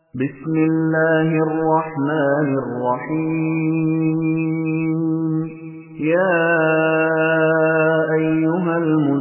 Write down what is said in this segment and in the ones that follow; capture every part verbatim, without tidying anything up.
بسم الله الرحمن الرحيم يا أيها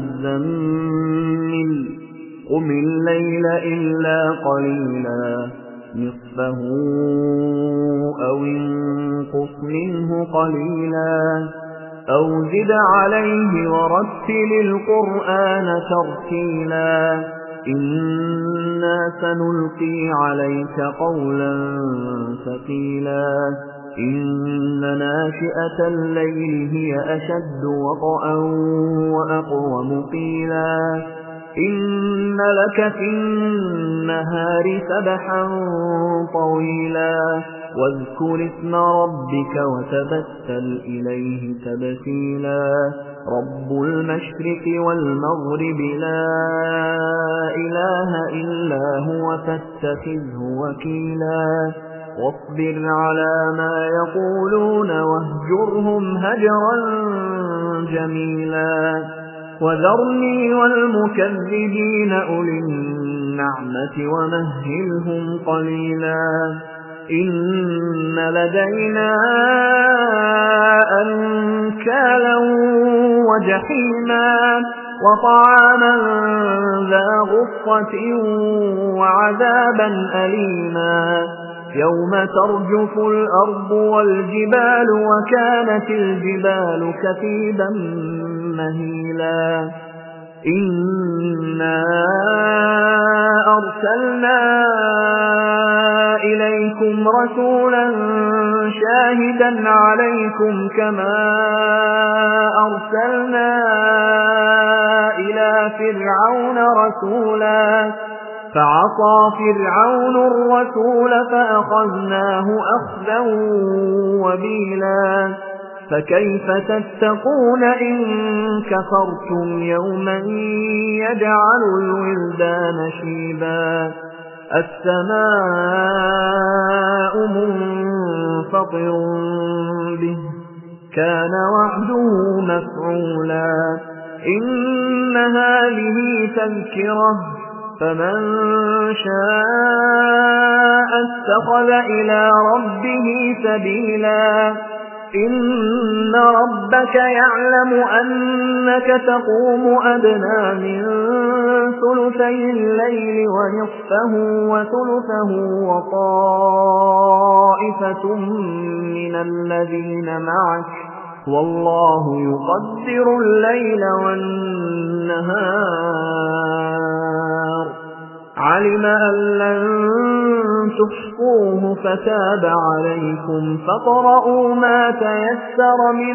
المزمل قم الليل إلا قليلا نصفه أو انقص منه قليلا أو زد عليه ورتل القرآن ترتيلا إنا سنلقي عليك قولا ثقيلا إن ناشئة الليل هي أشد وطئا وأقوم قيلا إن لك في النهار سبحا طويلا واذكر اسم ربك وتبتل إليه تبتيلا رب المشرق والمغرب لا إله إلا هو فاتخذه وكيلا واصبر على ما يقولون واهجرهم هجرا جميلا وذرني والمكذبين أولي النعمة ومهلهم قليلا إن لدينا أنكالا وجحيما وطعاما ذا غصة وعذابا أليما يوم ترجف الأرض والجبال وكانت الجبال كثيبا مهيلا إنا أرسلنا إليكم رسولا شاهدا عليكم كما أرسلنا إلى فرعون رسولا فعصى فرعون الرسول فأخذناه أخذا وبيلا فكيف تتقون إن كفرتم يوما يجعل الولدان شيبا السماء منفطر به كان وعده مفعولا إن هذه تذكرة فمن شاء اتخذ إلى ربه سبيلا إن ربك يعلم أنك تقوم أدنى من ثلثي الليل ونصفه وثلثه وطائفة من الذين معك والله يقدر الليل والنهار علم أن لن تحصوه فتاب عليكم فاقرؤوا ما تيسر من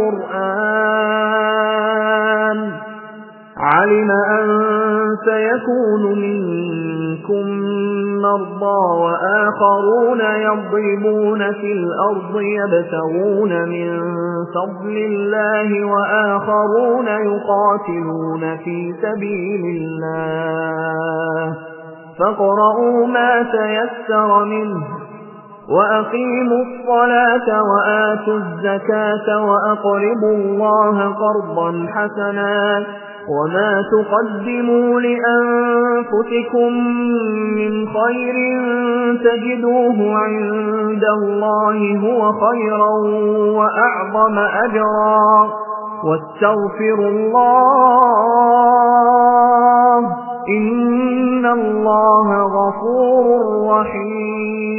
القرآن علم أن سيكون منكم مرضى وآخرون يضربون في الأرض يبتغون من فضل الله وآخرون يقاتلون في سبيل الله فاقرؤوا ما تيسر منه وأقيموا الصلاة وآتوا الزكاة وأقرضوا الله قرضا حسنا وما تقدموا لأنفسكم من خير تجدوه عند الله هو خيرا وأعظم أجرا واستغفروا الله إن الله غفور رحيم